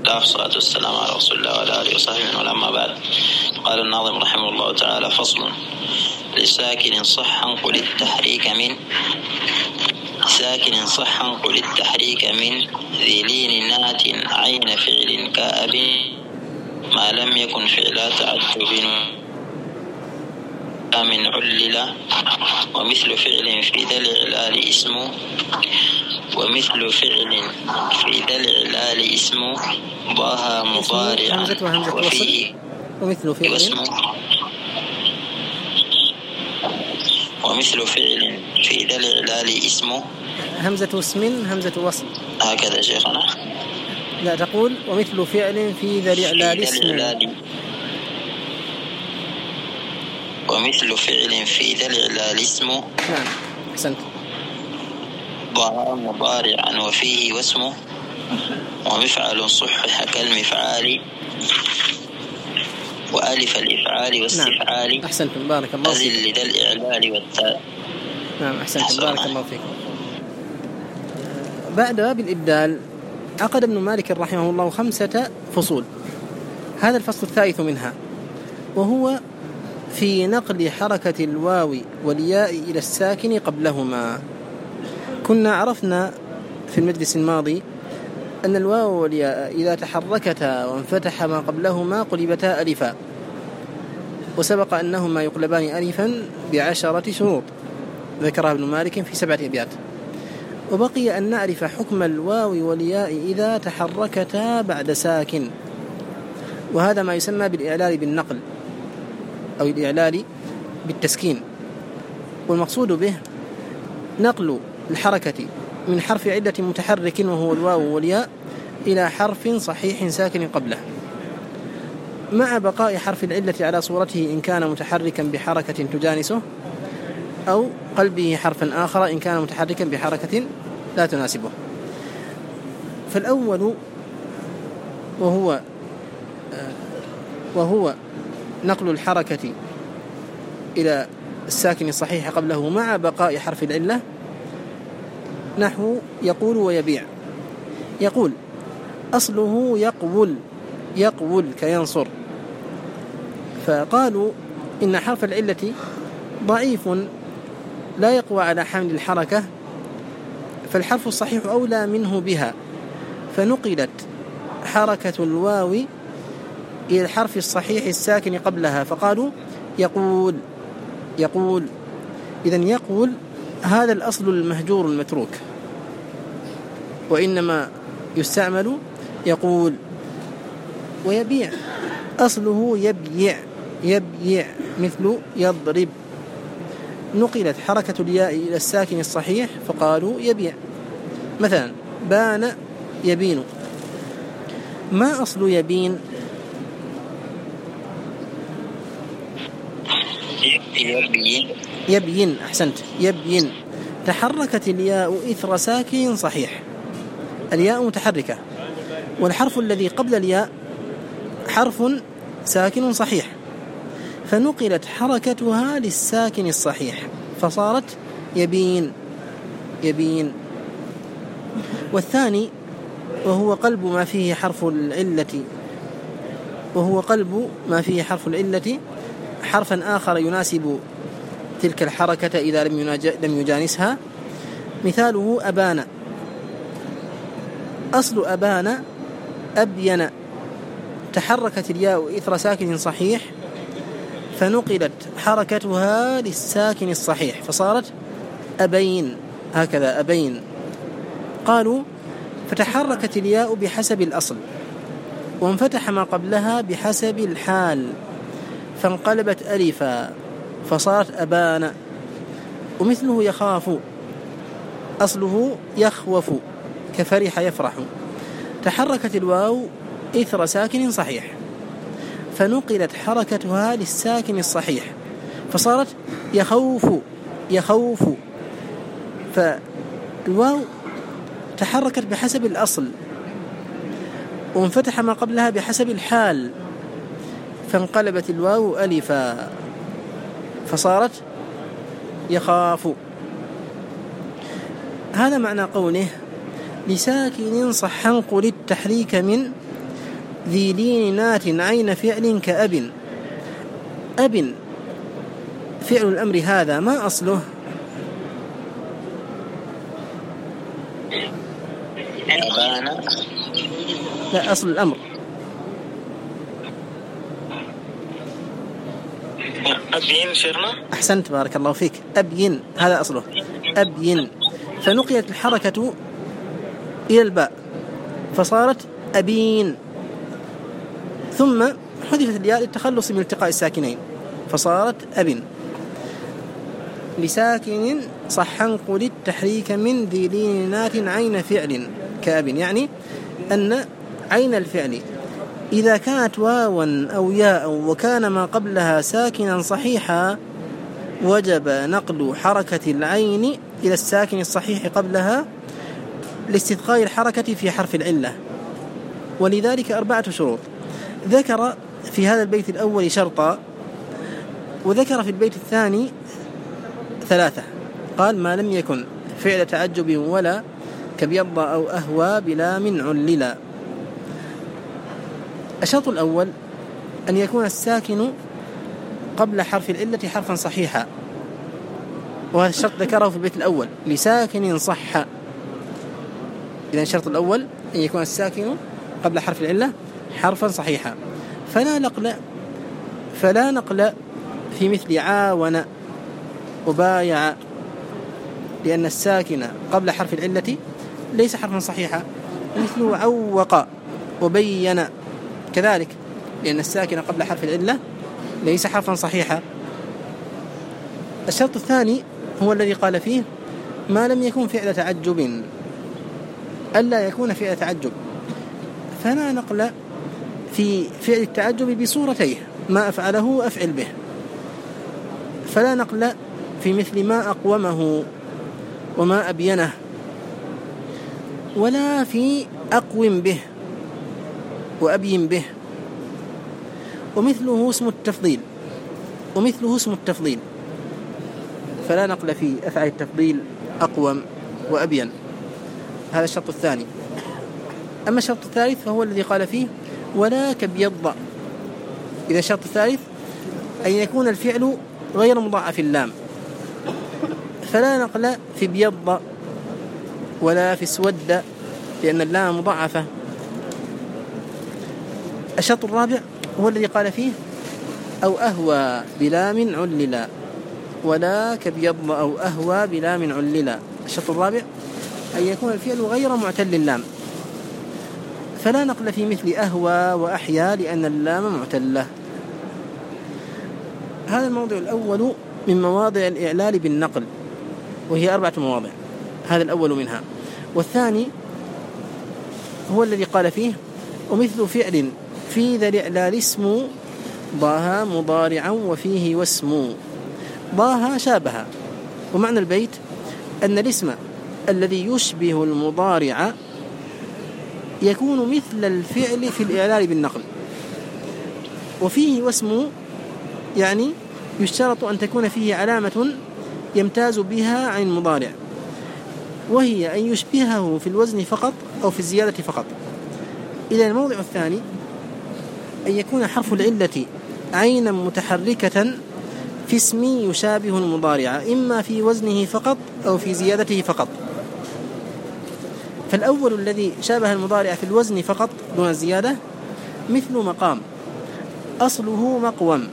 الله والصلاة والسلام على رسول الله وعلى آله وصحبه ولما بعد. قال الناظم رحمه الله تعالى: فصل: لساكن صح قل التحريك من ساكن صح قل التحريك من ذي لين نات عين فعل كأب ما لم يكن فعلا تعجب من علل ومثل فعل في ذا الإعلال اسمه ومثل فعل في ذا الإعلال اسمه ضاها مضارعا وفيه ومثل فعل ومثل فعل في ذا الإعلال اسمه همزة اسم همزة وصل هكذا شيخنا. لا تقول ومثل فعل في ذا الإعلال اسمه ومثل فعل في ذا الإعلال اسمه. نعم أحسنت. ضاها مضارعا وفيه واسمه ومفعل صحح كالمفعال وألف الإفعال واستفعال. نعم أحسنتم بارك الله فيك. أزل لذا الإعلال والتاء. نعم أحسنتم بارك الله فيك. بعد باب الإبدال عقد ابن مالك رحمه الله 5 فصول. هذا الفصل الثالث منها، وهو في نقل حركة الواو والياء إلى الساكن قبلهما. كنا عرفنا في المجلس الماضي أن الواو والياء إذا تحركتا وانفتح ما قبلهما قلبتا ألفا، وسبق أنهما يقلبان ألفا ب10 شروط ذكرها ابن مالك في 7 أبيات. وبقي أن نعرف حكم الواو والياء إذا تحركتا بعد ساكن، وهذا ما يسمى بالإعلال بالنقل أو الإعلال بالتسكين. والمقصود به نقل الحركة من حرف علة متحرك وهو الواو والياء إلى حرف صحيح ساكن قبله، مع بقاء حرف العلة على صورته إن كان متحركا بحركة تجانسه، أو قلبه حرفا آخر إن كان متحركا بحركة لا تناسبه. فالأول وهو نقل الحركة إلى الساكن الصحيح قبله مع بقاء حرف العلة، نحو يقول ويبيع. يقول أصله يقول كينصر، فقالوا إن حرف العلة ضعيف لا يقوى على حمل الحركة، فالحرف الصحيح أولى منه بها، فنقلت حركة الواو إلى الحرف الصحيح الساكن قبلها، فقالوا يقول. إذن يقول هذا الأصل المهجور المتروك، وإنما يستعمل يقول. ويبيع أصله يبيع مثل يضرب، نقلت حركة الياء إلى الساكن الصحيح فقالوا يبيع. مثلا بان يبين. ما أصل يبين؟ يبين أحسنت. يبين تحركت الياء إثر ساكن صحيح، الياء متحركة، والحرف الذي قبل الياء حرف ساكن صحيح، فنقلت حركتها للساكن الصحيح فصارت يبين. والثاني وهو قلب ما فيه حرف العلة حرفا آخر يناسب تلك الحركة إذا لم يجانسها. مثاله أبان. أصل أبان أبين، تحركت الياء إثر ساكن صحيح فنقلت حركتها للساكن الصحيح فصارت أبين. هكذا أبين. قالوا فتحركت الياء بحسب الأصل وانفتح ما قبلها بحسب الحال فانقلبت ألفا فصارت أبان. ومثله يخاف، أصله يخوف كفرح يفرح، تحركت الواو إثر ساكن صحيح فنقلت حركتها للساكن الصحيح فصارت يخوف. فالواو تحركت بحسب الأصل وانفتح ما قبلها بحسب الحال فانقلبت الواو ألفا فصارت يخاف. هذا معنى قوله لساكن صح قل التحريك من ذي لين نات عين فعل كأب. أب فعل الأمر هذا ما أصله؟ لا، أصل الأمر أبين شيخنا. أحسنت، بارك الله فيك. أبين هذا أصله، أبين، فنقلت الحركة إلى الباء فصارت أبين، ثم حذفت الياء للتخلص من التقاء الساكنين فصارت أبن. لساكن صحا قل التحريك من ذي لينات عين فعل كأب، يعني أن عين الفعل إذا كانت واوا أو ياء وكان ما قبلها ساكنا صحيحا وجب نقل حركة العين إلى الساكن الصحيح قبلها لاستثقال الحركة في حرف العلة. ولذلك 4 شروط. ذكر في هذا البيت الأول شرطا، وذكر في البيت الثاني 3. قال: ما لم يكن فعل تعجب ولا كبيض أو أهوى بلا من عللا. الشرط الأول أن يكون الساكن قبل حرف العلة حرفا صحيحا، وهذا الشرط ذكره في البيت الأول: لساكن صح. إذن الشرط الأول أن يكون الساكن قبل حرف العلة حرفا صحيحا. فلا نقل في مثل عاون وبايع، لأن الساكن قبل حرف العلة ليس حرفا صحيحا. مثل عوق وبين كذلك، لأن الساكن قبل حرف العلة ليس حرفا صحيحا. الشرط الثاني هو الذي قال فيه: ما لم يكن فعل تعجب، ألا يكون فعل تعجب. فلا نقل في فعل التعجب بصورتيه: ما أفعله أفعل به. فلا نقل في مثل ما أقومه وما أبينه، ولا في أقوم به وأبين به. ومثله اسم التفضيل، فلا نقل في أفعال التفضيل أقوم وأبين. هذا الشرط الثاني. أما الشرط الثالث فهو الذي قال فيه: ولا كبيض. إذا الشرط الثالث أن يكون الفعل غير مضاعف اللام، فلا نقل في بيض ولا في اسود، لأن اللام مضاعفة. الشرط الرابع هو الذي قال فيه: أو أهوى بلام عللا، ولا كبيض أو أهوى بلام عللا. الشرط الرابع أن يكون الفعل غير معتل اللام، فلا نقل في مثل أهوى وأحيا، لأن اللام معتلة. هذا الموضع الأول من مواضع الإعلال بالنقل، وهي 4 مواضع، هذا الأول منها. والثاني هو الذي قال فيه: ومثل فعل في ذا الإعلال اسم ضاها مضارعا وفيه واسم. ضاها شابها، ومعنى البيت أن الاسم الذي يشبه المضارع يكون مثل الفعل في الإعلال بالنقل. وفيه واسم يعني يشترط أن تكون فيه علامة يمتاز بها عن المضارع، وهي أن يشبهه في الوزن فقط أو في الزيادة فقط. إلى الموضع الثاني أن يكون حرف العلة عينا متحركة في اسم يشابه المضارع، إما في وزنه فقط أو في زيادته فقط. فالأول الذي شابه المضارع في الوزن فقط دون الزيادة مثل مقام، أصله مقوم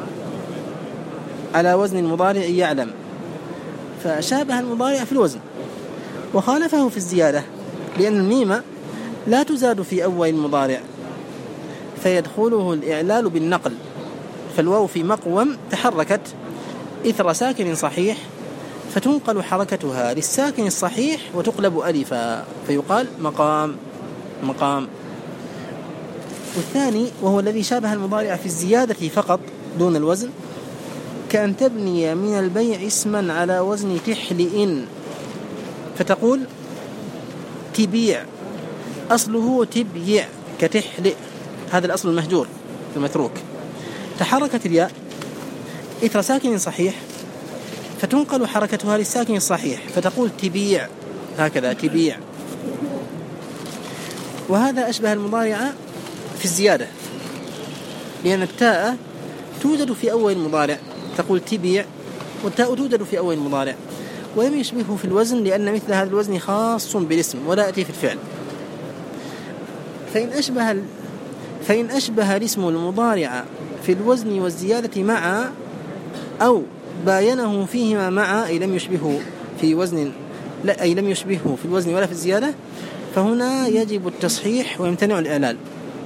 على وزن المضارع يعلم، فشابه المضارع في الوزن وخالفه في الزيادة، لأن الميم لا تزاد في أول المضارع فيدخله الإعلال بالنقل. فالواو في مقوم تحركت إثر ساكن صحيح فتنقل حركتها للساكن الصحيح وتقلب ألفا فيقال مقام. والثاني وهو الذي شابه المضارع في الزيادة فقط دون الوزن، كأن تبني من البيع اسما على وزن تحلئ فتقول تبيع، أصله تبيع كتحلئ، هذا الأصل المهجور المتروك. تحركت الياء إثر ساكن صحيح فتنقل حركتها للساكن الصحيح فتقول تبيع، هكذا تبيع. وهذا أشبه المضارع في الزيادة، لأن التاء توجد في أول المضارع، تقول تبيع، والتاء توجد في أول المضارع، ولم يشبهه في الوزن لأن مثل هذا الوزن خاص بالاسم ولا يأتي في الفعل. فإن أشبه الاسم المضارع في الوزن والزيادة معا أو باينه فيهما معا، أي لم يشبهه في وزن أي لم يشبهه في الوزن ولا في الزيادة، فهنا يجب التصحيح ويمتنع الإعلال.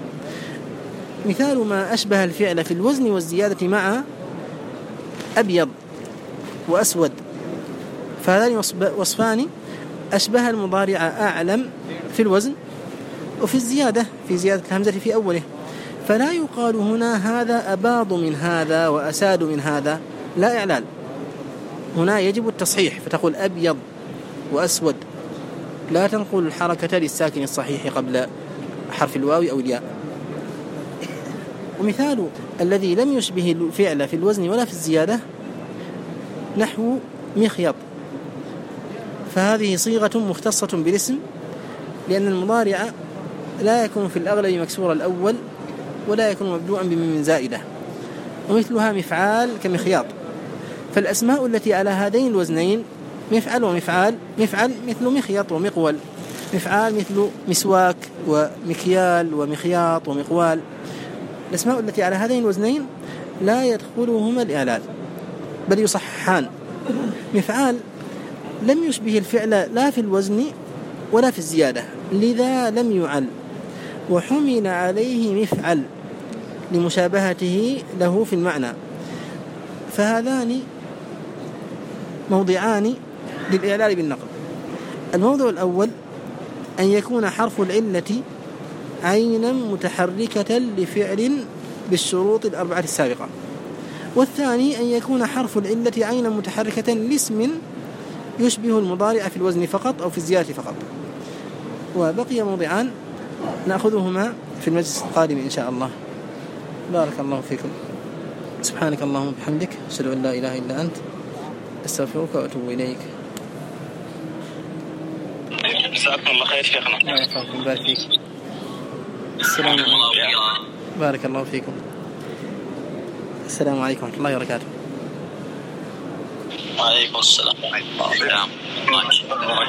مثال ما أشبه الفعل في الوزن والزيادة معا أبيض وأسود، فهذان وصفان أشبه المضارع أعلم في الوزن وفي الزيادة، في زيادة الهمزة في أوله، فلا يقال هنا هذا أباض من هذا وأساد من هذا، لا إعلال. هنا يجب التصحيح، فتقول أبيض وأسود، لا تنقل الحركة للساكن الصحيح قبل حرف الواو أو الياء. ومثال الذي لم يشبه الفعل في الوزن ولا في الزيادة نحو مخيط، فهذه صيغة مختصة بالاسم، لأن المضارع لا يكون في الأغلب مكسور الأول ولا يكون مبدوءا بميم زائدة، ومثلها مفعال كمخياط. فالأسماء التي على هذين الوزنين مفعل ومفعال، مفعل مثل مخيط ومقول، مفعال مثل مسواك ومكيال ومخياط ومقوال. الأسماء التي على هذين الوزنين لا يدخلهما الإعلال بل يصححان. مفعال لم يشبه الفعل لا في الوزن ولا في الزيادة، لذا لم يعل، وحمل عليه مفعل لمشابهته له في المعنى. فهذان موضعان للإعلال بالنقل. الموضع الأول أن يكون حرف العلة عينا متحركة لفعل بالشروط الأربعة السابقة، والثاني أن يكون حرف العلة عينا متحركة لاسم يشبه المضارع في الوزن فقط أو في الزيادة فقط. وبقي موضعان نأخذهما في المجلس القادم إن شاء الله. بارك الله فيكم. سبحانك اللهم وبحمدك، أشهد أن لا إله إلا أنت، أستغفرك وأتوب إليك. جزاكم الله خير شيخنا. الله يحفظكم، بارك فيك. السلام عليكم. بارك الله فيكم. السلام عليكم ورحمة الله وبركاته. وعليكم السلام ورحمة الله وبركاته.